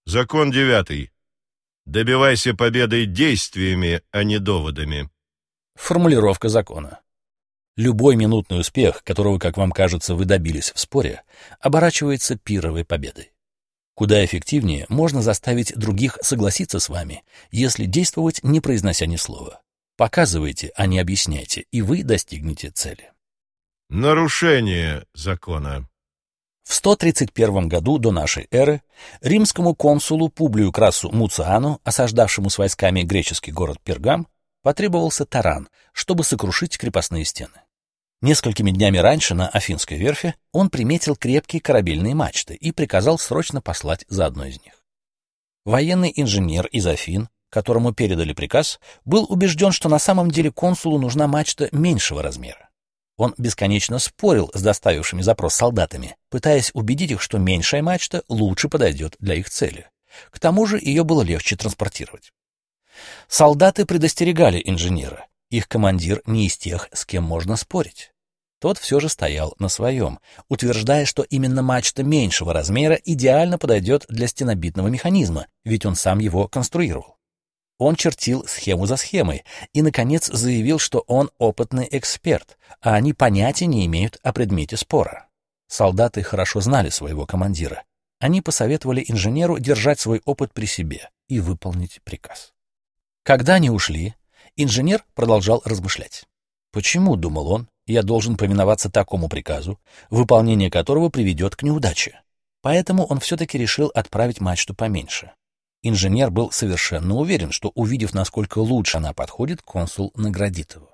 Закон 9. Добивайся победы действиями, а не доводами. Формулировка закона. Любой минутный успех, которого, как вам кажется, вы добились в споре, оборачивается пирровой победой. Куда эффективнее можно заставить других согласиться с вами, если действовать, не произнося ни слова. Показывайте, а не объясняйте, и вы достигнете цели. Нарушение закона. В 131 году до нашей эры римскому консулу Публию Красу Муциану, осаждавшему с войсками греческий город Пергам, потребовался таран, чтобы сокрушить крепостные стены. Несколькими днями раньше на Афинской верфи он приметил крепкие корабельные мачты и приказал срочно послать за одной из них. Военный инженер из Афин, которому передали приказ, был убежден, что на самом деле консулу нужна мачта меньшего размера. Он бесконечно спорил с доставившими запрос солдатами, пытаясь убедить их, что меньшая мачта лучше подойдет для их цели. К тому же ее было легче транспортировать. Солдаты предостерегали инженера. Их командир не из тех, с кем можно спорить. Тот все же стоял на своем, утверждая, что именно мачта меньшего размера идеально подойдет для стенобитного механизма, ведь он сам его конструировал. Он чертил схему за схемой и, наконец, заявил, что он опытный эксперт, а они понятия не имеют о предмете спора. Солдаты хорошо знали своего командира. Они посоветовали инженеру держать свой опыт при себе и выполнить приказ. Когда они ушли, инженер продолжал размышлять. Почему, думал он, я должен повиноваться такому приказу, выполнение которого приведет к неудаче? Поэтому он все-таки решил отправить мачту поменьше. Инженер был совершенно уверен, что, увидев, насколько лучше она подходит, консул наградит его.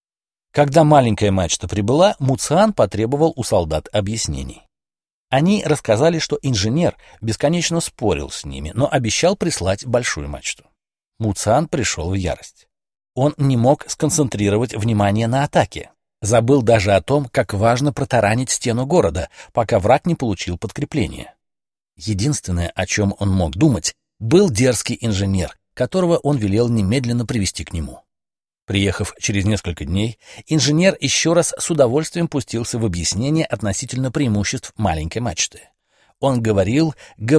Когда маленькая мачта прибыла, Муциан потребовал у солдат объяснений. Они рассказали, что инженер бесконечно спорил с ними, но обещал прислать большую мачту. Муциан пришел в ярость. Он не мог сконцентрировать внимание на атаке. Забыл даже о том, как важно протаранить стену города, пока враг не получил подкрепление. Единственное, о чем он мог думать, был дерзкий инженер, которого он велел немедленно привести к нему. Приехав через несколько дней, инженер еще раз с удовольствием пустился в объяснение относительно преимуществ маленькой мачты. Он говорил,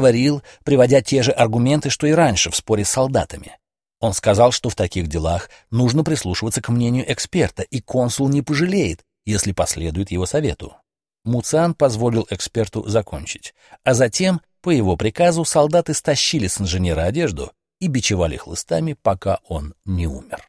приводя те же аргументы, что и раньше в споре с солдатами. Он сказал, что в таких делах нужно прислушиваться к мнению эксперта, и консул не пожалеет, если последует его совету. Муциан позволил эксперту закончить, а затем, по его приказу, солдаты стащили с инженера одежду и бичевали хлыстами, пока он не умер.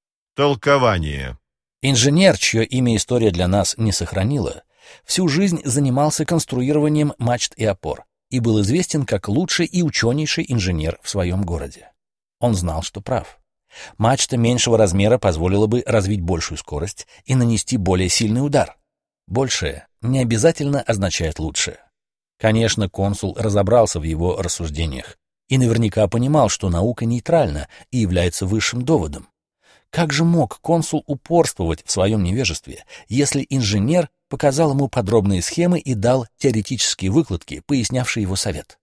Толкование. Инженер, чье имя история для нас не сохранила, всю жизнь занимался конструированием мачт и опор и был известен как лучший и ученейший инженер в своем городе. Он знал, что прав. Мачта меньшего размера позволила бы развить большую скорость и нанести более сильный удар. Большее не обязательно означает лучшее. Конечно, консул разобрался в его рассуждениях и наверняка понимал, что наука нейтральна и является высшим доводом. Как же мог консул упорствовать в своем невежестве, если инженер показал ему подробные схемы и дал теоретические выкладки, пояснявшие его совет?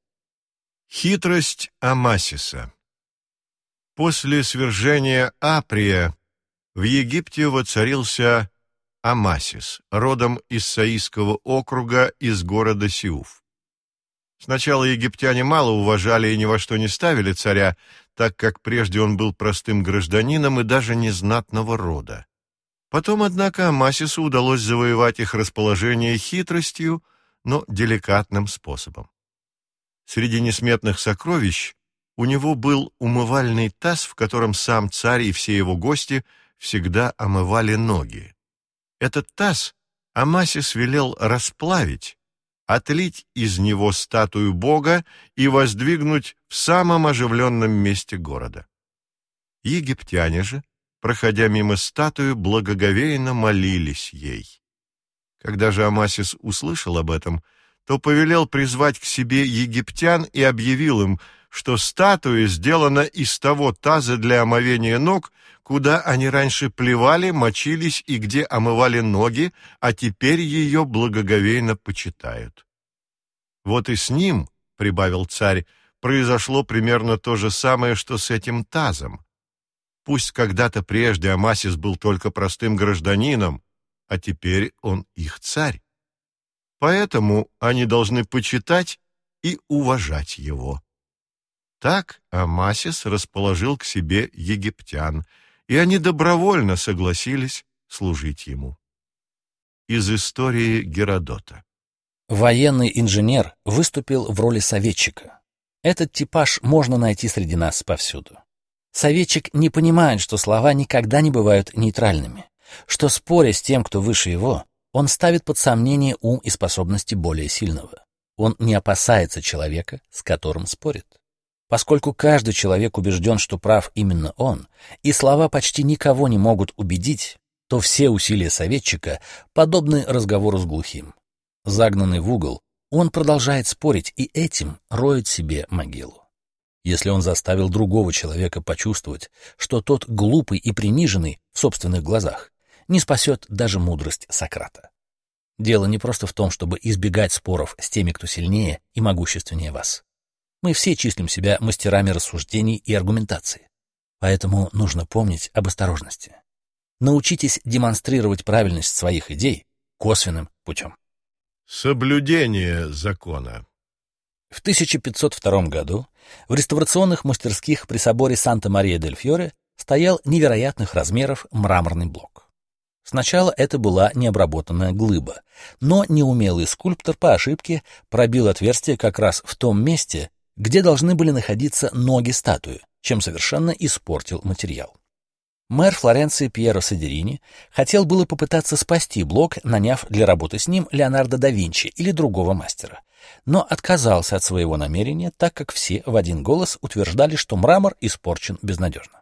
Хитрость Амасиса. После свержения Априя в Египте воцарился Амасис, родом из Саийского округа, из города Сиуф. Сначала египтяне мало уважали и ни во что не ставили царя, так как прежде он был простым гражданином и даже не знатного рода. Потом, однако, Амасису удалось завоевать их расположение хитростью, но деликатным способом. Среди несметных сокровищ у него был умывальный таз, в котором сам царь и все его гости всегда омывали ноги. Этот таз Амасис велел расплавить, отлить из него статую бога и воздвигнуть в самом оживленном месте города. Египтяне же, проходя мимо статуи, благоговейно молились ей. Когда же Амасис услышал об этом, то повелел призвать к себе египтян и объявил им, что статуя сделана из того таза для омовения ног, куда они раньше плевали, мочились и где омывали ноги, а теперь ее благоговейно почитают. Вот и с ним, — прибавил царь, — произошло примерно то же самое, что с этим тазом. Пусть когда-то прежде Амасис был только простым гражданином, а теперь он их царь. Поэтому они должны почитать и уважать его. Так Амасис расположил к себе египтян, и они добровольно согласились служить ему. Из истории Геродота. Военный инженер выступил в роли советчика. Этот типаж можно найти среди нас повсюду. Советчик не понимает, что слова никогда не бывают нейтральными, что, споря с тем, кто выше его, он ставит под сомнение ум и способности более сильного. Он не опасается человека, с которым спорит. Поскольку каждый человек убежден, что прав именно он, и слова почти никого не могут убедить, то все усилия советчика подобны разговору с глухим. Загнанный в угол, он продолжает спорить и этим роет себе могилу. Если он заставил другого человека почувствовать, что тот глупый и приниженный в собственных глазах, не спасет даже мудрость Сократа. Дело не просто в том, чтобы избегать споров с теми, кто сильнее и могущественнее вас. Мы все числим себя мастерами рассуждений и аргументации. Поэтому нужно помнить об осторожности. Научитесь демонстрировать правильность своих идей косвенным путем. Соблюдение закона. В 1502 году в реставрационных мастерских при соборе Санта-Мария-дель-Фьоре стоял невероятных размеров мраморный блок. Сначала это была необработанная глыба, но неумелый скульптор по ошибке пробил отверстие как раз в том месте, где должны были находиться ноги статуи, чем совершенно испортил материал. Мэр Флоренции Пьеро Содерини хотел было попытаться спасти блок, наняв для работы с ним Леонардо да Винчи или другого мастера, но отказался от своего намерения, так как все в один голос утверждали, что мрамор испорчен безнадежно.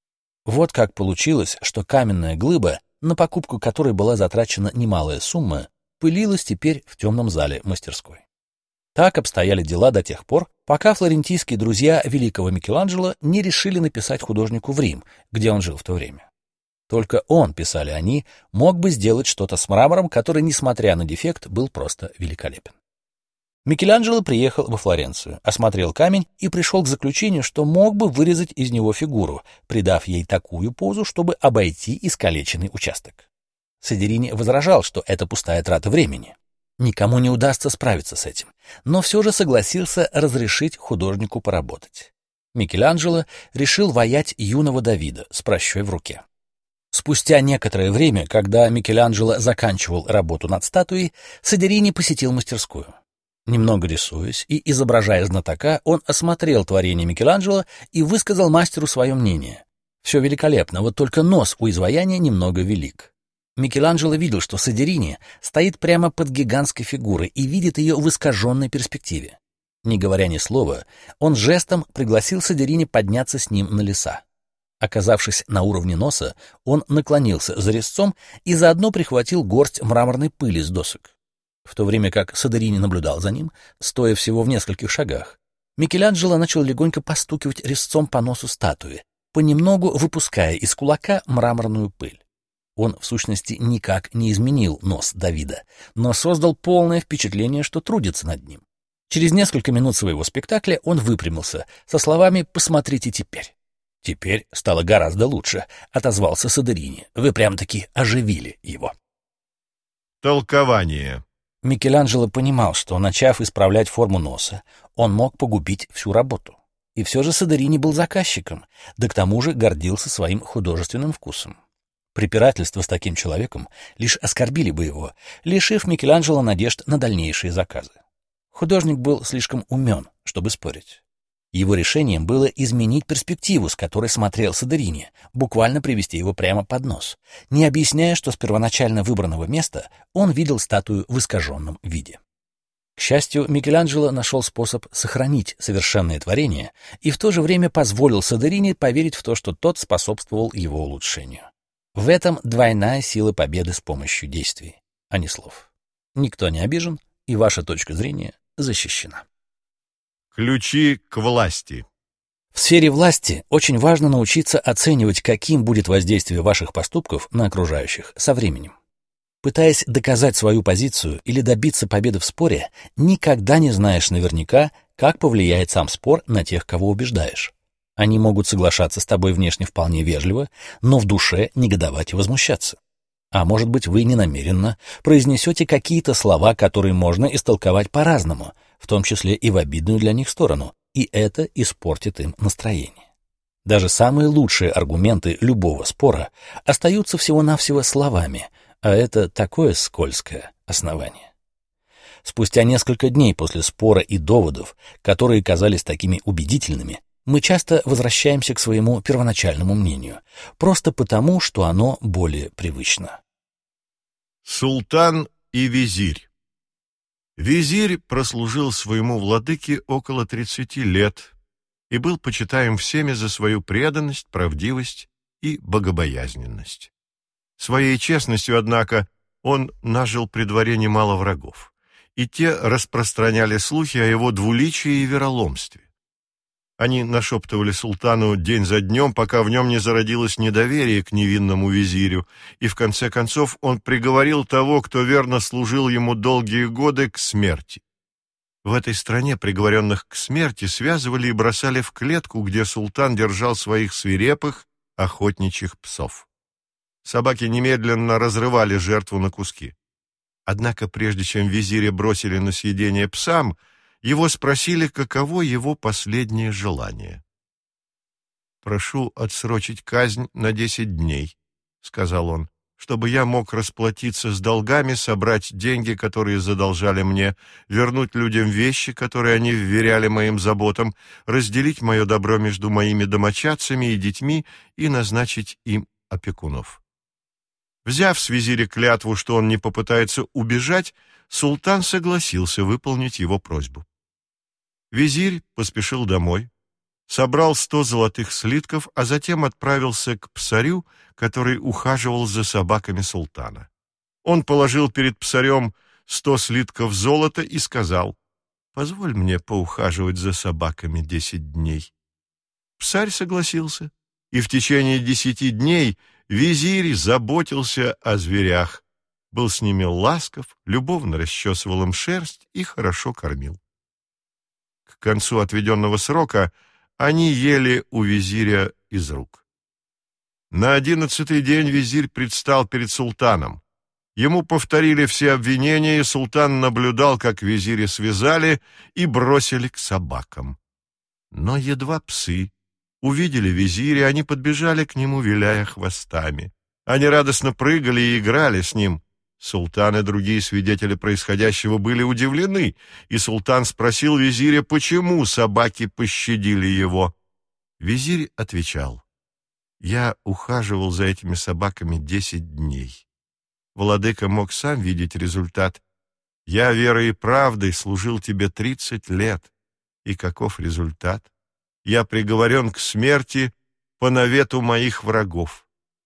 Вот как получилось, что каменная глыба, на покупку которой была затрачена немалая сумма, пылилась теперь в темном зале мастерской. Так обстояли дела до тех пор, пока флорентийские друзья великого Микеланджело не решили написать художнику в Рим, где он жил в то время. Только он, писали они, мог бы сделать что-то с мрамором, который, несмотря на дефект, был просто великолепен. Микеланджело приехал во Флоренцию, осмотрел камень и пришел к заключению, что мог бы вырезать из него фигуру, придав ей такую позу, чтобы обойти искалеченный участок. Содерини возражал, что это пустая трата времени. Никому не удастся справиться с этим, но все же согласился разрешить художнику поработать. Микеланджело решил ваять юного Давида с пращой в руке. Спустя некоторое время, когда Микеланджело заканчивал работу над статуей, Содерини посетил мастерскую. Немного рисуясь и изображая знатока, он осмотрел творение Микеланджело и высказал мастеру свое мнение. Все великолепно, вот только нос у изваяния немного велик. Микеланджело видел, что Содерини стоит прямо под гигантской фигурой и видит ее в искаженной перспективе. Не говоря ни слова, он жестом пригласил Содерини подняться с ним на леса. Оказавшись на уровне носа, он наклонился за резцом и заодно прихватил горсть мраморной пыли с досок. В то время как Содерини наблюдал за ним, стоя всего в нескольких шагах, Микеланджело начал легонько постукивать резцом по носу статуи, понемногу выпуская из кулака мраморную пыль. Он, в сущности, никак не изменил нос Давида, но создал полное впечатление, что трудится над ним. Через несколько минут своего спектакля он выпрямился со словами «посмотрите теперь». «Теперь стало гораздо лучше», — отозвался Содерини. «Вы прям-таки оживили его». Толкование. Микеланджело понимал, что, начав исправлять форму носа, он мог погубить всю работу. И все же Содерини был заказчиком, да к тому же гордился своим художественным вкусом. Препирательства с таким человеком лишь оскорбили бы его, лишив Микеланджело надежд на дальнейшие заказы. Художник был слишком умен, чтобы спорить. Его решением было изменить перспективу, с которой смотрел Содерини, буквально привести его прямо под нос, не объясняя, что с первоначально выбранного места он видел статую в искаженном виде. К счастью, Микеланджело нашел способ сохранить совершенное творение и в то же время позволил Содерини поверить в то, что тот способствовал его улучшению. В этом двойная сила победы с помощью действий, а не слов. Никто не обижен, и ваша точка зрения защищена. Ключи к власти. В сфере власти очень важно научиться оценивать, каким будет воздействие ваших поступков на окружающих со временем. Пытаясь доказать свою позицию или добиться победы в споре, никогда не знаешь наверняка, как повлияет сам спор на тех, кого убеждаешь. Они могут соглашаться с тобой внешне вполне вежливо, но в душе негодовать и возмущаться. А может быть, вы ненамеренно произнесете какие-то слова, которые можно истолковать по-разному, в том числе и в обидную для них сторону, и это испортит им настроение. Даже самые лучшие аргументы любого спора остаются всего-навсего словами, а это такое скользкое основание. Спустя несколько дней после спора и доводов, которые казались такими убедительными, мы часто возвращаемся к своему первоначальному мнению, просто потому, что оно более привычно. Султан и визирь. Визирь прослужил своему владыке около 30 лет и был почитаем всеми за свою преданность, правдивость и богобоязненность. Своей честностью, однако, он нажил при дворе немало врагов, и те распространяли слухи о его двуличии и вероломстве. Они нашептывали султану день за днем, пока в нем не зародилось недоверие к невинному визирю, и в конце концов он приговорил того, кто верно служил ему долгие годы, к смерти. В этой стране приговоренных к смерти связывали и бросали в клетку, где султан держал своих свирепых охотничьих псов. Собаки немедленно разрывали жертву на куски. Однако прежде чем визиря бросили на съедение псам, его спросили, каково его последнее желание. «Прошу отсрочить казнь на 10 дней», — сказал он, «чтобы я мог расплатиться с долгами, собрать деньги, которые задолжали мне, вернуть людям вещи, которые они вверяли моим заботам, разделить мое добро между моими домочадцами и детьми и назначить им опекунов». Взяв с визиря клятву, что он не попытается убежать, султан согласился выполнить его просьбу. Визирь поспешил домой, собрал 100 золотых слитков, а затем отправился к псарю, который ухаживал за собаками султана. Он положил перед псарем 100 слитков золота и сказал: «Позволь мне поухаживать за собаками 10 дней». Псарь согласился, и в течение 10 дней визирь заботился о зверях, был с ними ласков, любовно расчесывал им шерсть и хорошо кормил. К концу отведенного срока они ели у визиря из рук. На 11-й день визирь предстал перед султаном. Ему повторили все обвинения, и султан наблюдал, как визиря связали и бросили к собакам. Но едва псы увидели визиря, они подбежали к нему, виляя хвостами. Они радостно прыгали и играли с ним. Султан и другие свидетели происходящего были удивлены, и султан спросил визиря, почему собаки пощадили его. Визирь отвечал: «Я ухаживал за этими собаками 10 дней. Владыка мог сам видеть результат. Я верой и правдой служил тебе 30 лет. И каков результат? Я приговорен к смерти по навету моих врагов».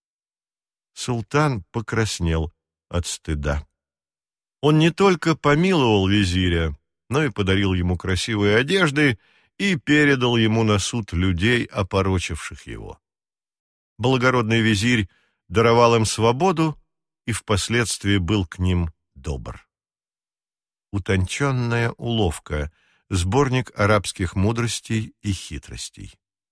Султан покраснел от стыда. Он не только помиловал визиря, но и подарил ему красивые одежды и передал ему на суд людей, опорочивших его. Благородный визирь даровал им свободу и впоследствии был к ним добр. Утонченная уловка. Сборник арабских мудростей и хитростей.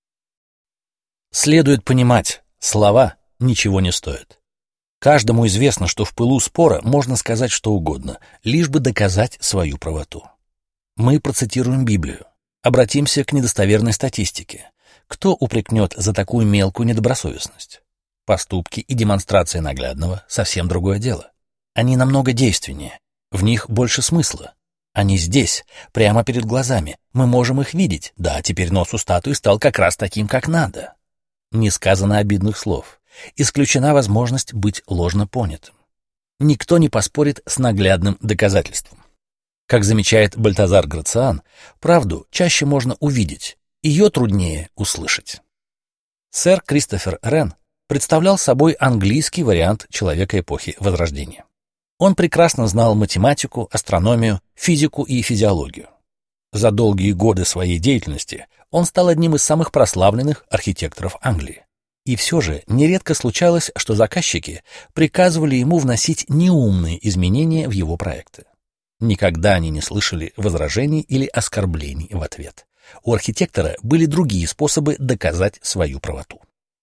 Следует понимать, слова ничего не стоят. Каждому известно, что в пылу спора можно сказать что угодно, лишь бы доказать свою правоту. Мы процитируем Библию, обратимся к недостоверной статистике. Кто упрекнет за такую мелкую недобросовестность? Поступки и демонстрация наглядного — совсем другое дело. Они намного действеннее, в них больше смысла. Они здесь, прямо перед глазами. Мы можем их видеть. Да, теперь нос у статуи стал как раз таким, как надо. Не сказано обидных слов. Исключена возможность быть ложно понятым. Никто не поспорит с наглядным доказательством. Как замечает Бальтазар Грациан, правду чаще можно увидеть, ее труднее услышать. Сэр Кристофер Рен представлял собой английский вариант человека эпохи Возрождения. Он прекрасно знал математику, астрономию, физику и физиологию. За долгие годы своей деятельности он стал одним из самых прославленных архитекторов Англии. И все же нередко случалось, что заказчики приказывали ему вносить неумные изменения в его проекты. Никогда они не слышали возражений или оскорблений в ответ. У архитектора были другие способы доказать свою правоту.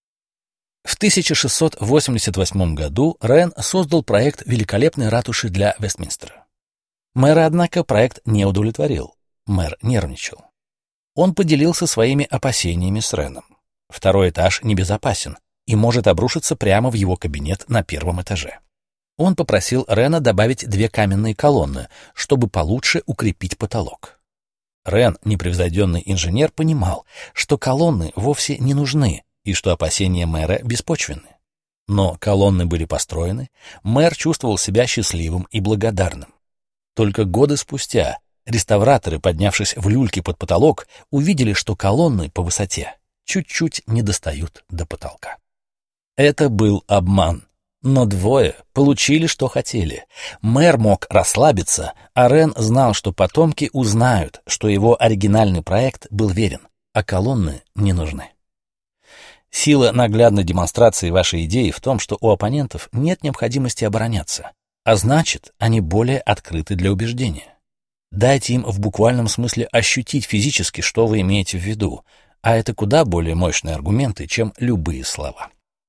В 1688 году Рен создал проект великолепной ратуши для Вестминстера. Мэра, однако, проект не удовлетворил. Мэр нервничал. Он поделился своими опасениями с Реном. Второй этаж небезопасен и может обрушиться прямо в его кабинет на первом этаже. Он попросил Рена добавить 2 каменные колонны, чтобы получше укрепить потолок. Рен, непревзойденный инженер, понимал, что колонны вовсе не нужны и что опасения мэра беспочвенны. Но колонны были построены, мэр чувствовал себя счастливым и благодарным. Только годы спустя реставраторы, поднявшись в люльки под потолок, увидели, что колонны по высоте чуть-чуть не достают до потолка. Это был обман. Но двое получили, что хотели. Мэр мог расслабиться, а Рен знал, что потомки узнают, что его оригинальный проект был верен, а колонны не нужны. Сила наглядной демонстрации вашей идеи в том, что у оппонентов нет необходимости обороняться, а значит, они более открыты для убеждения. Дайте им в буквальном смысле ощутить физически, что вы имеете в виду, а это куда более мощные аргументы, чем любые слова.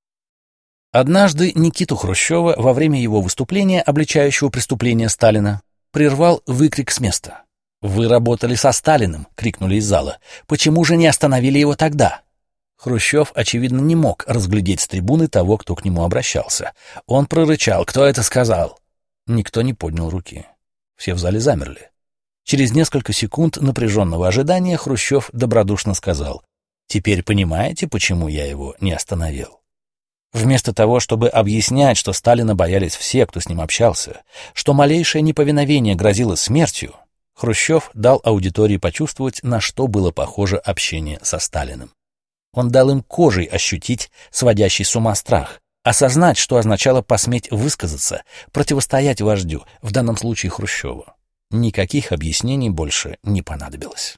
Однажды Никиту Хрущева во время его выступления, обличающего преступления Сталина, прервал выкрик с места. «Вы работали со Сталиным!» — крикнули из зала. «Почему же не остановили его тогда?» Хрущев, очевидно, не мог разглядеть с трибуны того, кто к нему обращался. Он прорычал: «Кто это сказал?» Никто не поднял руки. Все в зале замерли. Через несколько секунд напряженного ожидания Хрущев добродушно сказал: «Теперь понимаете, почему я его не остановил?» Вместо того, чтобы объяснять, что Сталина боялись все, кто с ним общался, что малейшее неповиновение грозило смертью, Хрущев дал аудитории почувствовать, на что было похоже общение со Сталиным. Он дал им кожей ощутить сводящий с ума страх, осознать, что означало посметь высказаться, противостоять вождю, в данном случае Хрущеву. Никаких объяснений больше не понадобилось.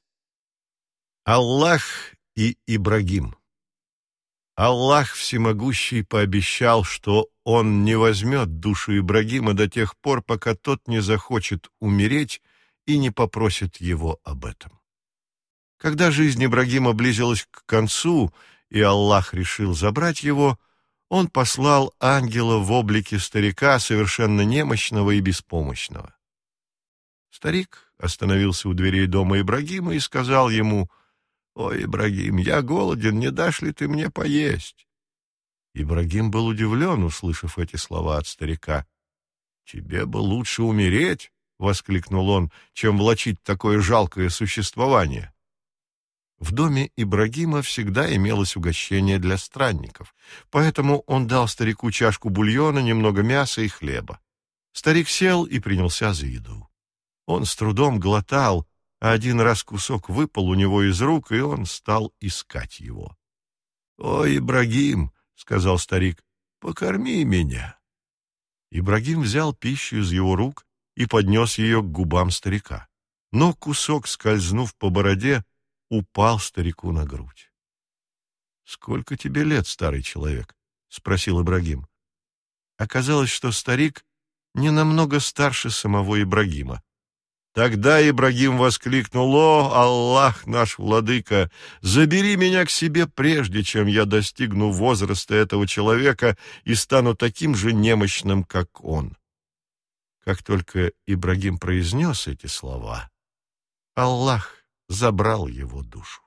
Аллах и Ибрагим. Аллах Всемогущий пообещал, что Он не возьмет душу Ибрагима до тех пор, пока тот не захочет умереть и не попросит его об этом. Когда жизнь Ибрагима близилась к концу, и Аллах решил забрать его, Он послал ангела в облике старика, совершенно немощного и беспомощного. Старик остановился у дверей дома Ибрагима и сказал ему: «Ой, Ибрагим, я голоден, не дашь ли ты мне поесть?» Ибрагим был удивлен, услышав эти слова от старика. «Тебе бы лучше умереть, — воскликнул он, — чем влачить такое жалкое существование». В доме Ибрагима всегда имелось угощение для странников, поэтому он дал старику чашку бульона, немного мяса и хлеба. Старик сел и принялся за еду. Он с трудом глотал, а один раз кусок выпал у него из рук, и он стал искать его. «Ой, Ибрагим, — сказал старик, — покорми меня». Ибрагим взял пищу из его рук и поднес ее к губам старика. Но кусок, скользнув по бороде, упал старику на грудь. «Сколько тебе лет, старый человек?» — спросил Ибрагим. Оказалось, что старик не намного старше самого Ибрагима. Тогда Ибрагим воскликнул: «О, Аллах наш владыка, забери меня к себе, прежде чем я достигну возраста этого человека и стану таким же немощным, как он». Как только Ибрагим произнес эти слова, Аллах забрал его душу.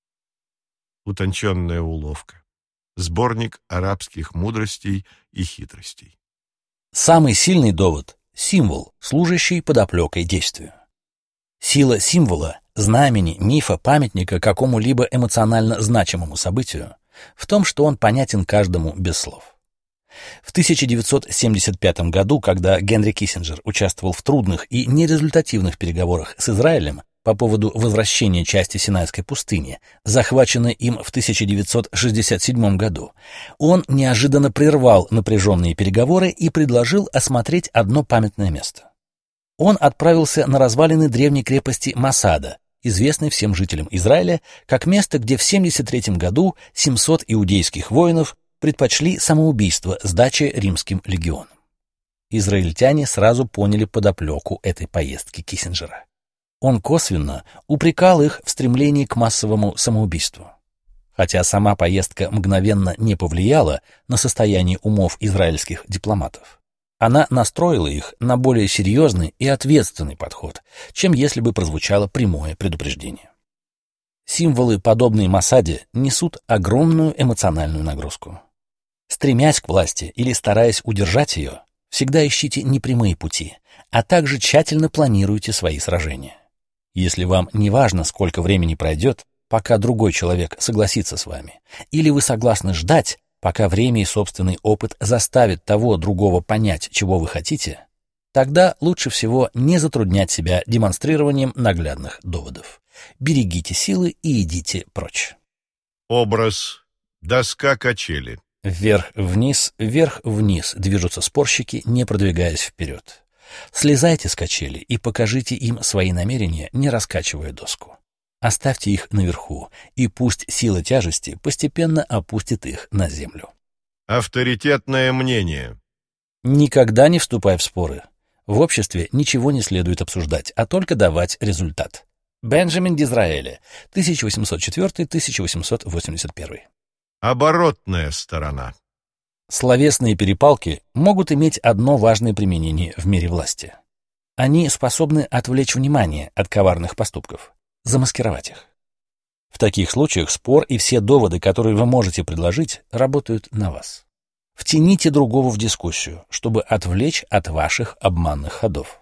Утонченная уловка. Сборник арабских мудростей и хитростей. Самый сильный довод — символ, служащий подоплекой действию. Сила символа, знамени, мифа, памятника какому-либо эмоционально значимому событию в том, что он понятен каждому без слов. В 1975 году, когда Генри Киссинджер участвовал в трудных и нерезультативных переговорах с Израилем по поводу возвращения части Синайской пустыни, захваченной им в 1967 году, он неожиданно прервал напряженные переговоры и предложил осмотреть одно памятное место. Он отправился на развалины древней крепости Масада, известной всем жителям Израиля, как место, где в 1973 году 700 иудейских воинов предпочли самоубийство сдачи римским легионам. Израильтяне сразу поняли подоплеку этой поездки Киссинджера. Он косвенно упрекал их в стремлении к массовому самоубийству. Хотя сама поездка мгновенно не повлияла на состояние умов израильских дипломатов, она настроила их на более серьезный и ответственный подход, чем если бы прозвучало прямое предупреждение. Символы, подобные Масаде, несут огромную эмоциональную нагрузку. Стремясь к власти или стараясь удержать ее, всегда ищите непрямые пути, а также тщательно планируйте свои сражения. Если вам не важно, сколько времени пройдет, пока другой человек согласится с вами, или вы согласны ждать, пока время и собственный опыт заставят того другого понять, чего вы хотите, тогда лучше всего не затруднять себя демонстрированием наглядных доводов. Берегите силы и идите прочь. Образ доска качели. Вверх-вниз движутся спорщики, не продвигаясь вперед. Слезайте с качели и покажите им свои намерения, не раскачивая доску. Оставьте их наверху, и пусть сила тяжести постепенно опустит их на землю. Авторитетное мнение. Никогда не вступай в споры. В обществе ничего не следует обсуждать, а только давать результат. Бенджамин Дизраэли, 1804-1881. Оборотная сторона. Словесные перепалки могут иметь одно важное применение в мире власти. Они способны отвлечь внимание от коварных поступков, замаскировать их. В таких случаях спор и все доводы, которые вы можете предложить, работают на вас. Втяните другого в дискуссию, чтобы отвлечь от ваших обманных ходов.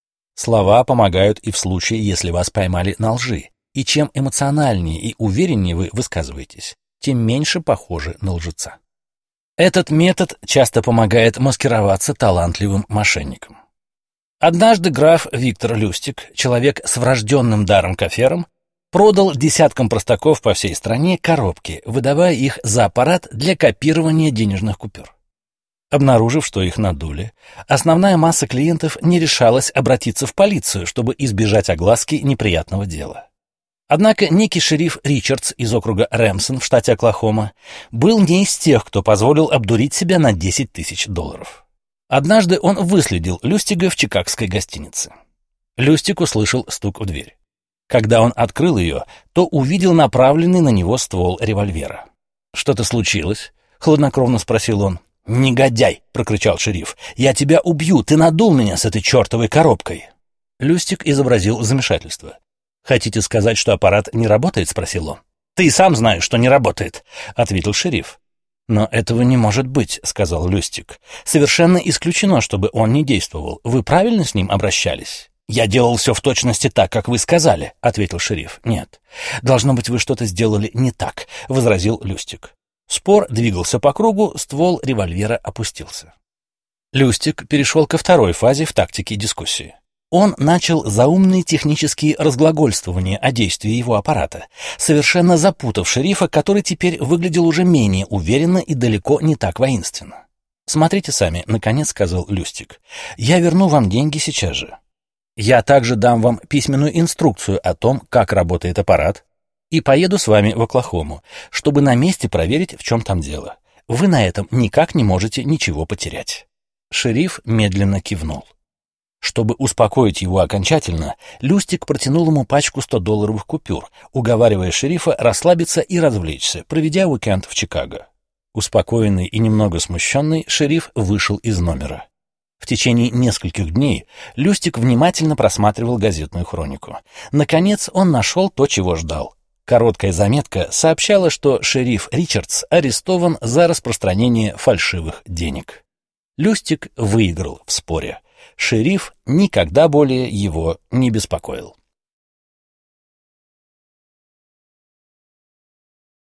Слова помогают и в случае, если вас поймали на лжи, и чем эмоциональнее и увереннее вы высказываетесь, тем меньше похожи на лжеца. Этот метод часто помогает маскироваться талантливым мошенникам. Однажды граф Виктор Люстик, человек с врожденным даром к аферам, продал десяткам простаков по всей стране коробки, выдавая их за аппарат для копирования денежных купюр. Обнаружив, что их надули, основная масса клиентов не решалась обратиться в полицию, чтобы избежать огласки неприятного дела. Однако некий шериф Ричардс из округа Рэмсон в штате Оклахома был не из тех, кто позволил обдурить себя на $10 000. Однажды он выследил Люстига в чикагской гостинице. Люстиг услышал стук в дверь. Когда он открыл ее, то увидел направленный на него ствол револьвера. «Что-то случилось?» — хладнокровно спросил он. «Негодяй!» — прокричал шериф. «Я тебя убью! Ты надул меня с этой чертовой коробкой!» Люстиг изобразил замешательство. «Хотите сказать, что аппарат не работает?» — спросил он. «Ты и сам знаешь, что не работает», — ответил шериф. «Но этого не может быть», — сказал Люстик. «Совершенно исключено, чтобы он не действовал. Вы правильно с ним обращались?» «Я делал все в точности так, как вы сказали», — ответил шериф. «Нет, должно быть, вы что-то сделали не так», — возразил Люстик. Спор двигался по кругу, ствол револьвера опустился. Люстик перешел ко второй фазе в тактике дискуссии. Он начал заумные технические разглагольствования о действии его аппарата, совершенно запутав шерифа, который теперь выглядел уже менее уверенно и далеко не так воинственно. «Смотрите сами», — наконец сказал Люстик. «Я верну вам деньги сейчас же. Я также дам вам письменную инструкцию о том, как работает аппарат, и поеду с вами в Оклахому, чтобы на месте проверить, в чем там дело. Вы на этом никак не можете ничего потерять». Шериф медленно кивнул. Чтобы успокоить его окончательно, Люстик протянул ему пачку $100 купюр, уговаривая шерифа расслабиться и развлечься, проведя уикенд в Чикаго. Успокоенный и немного смущенный, шериф вышел из номера. В течение нескольких дней Люстик внимательно просматривал газетную хронику. Наконец он нашел то, чего ждал. Короткая заметка сообщала, что шериф Ричардс арестован за распространение фальшивых денег. Люстик выиграл в споре. Шериф никогда более его не беспокоил.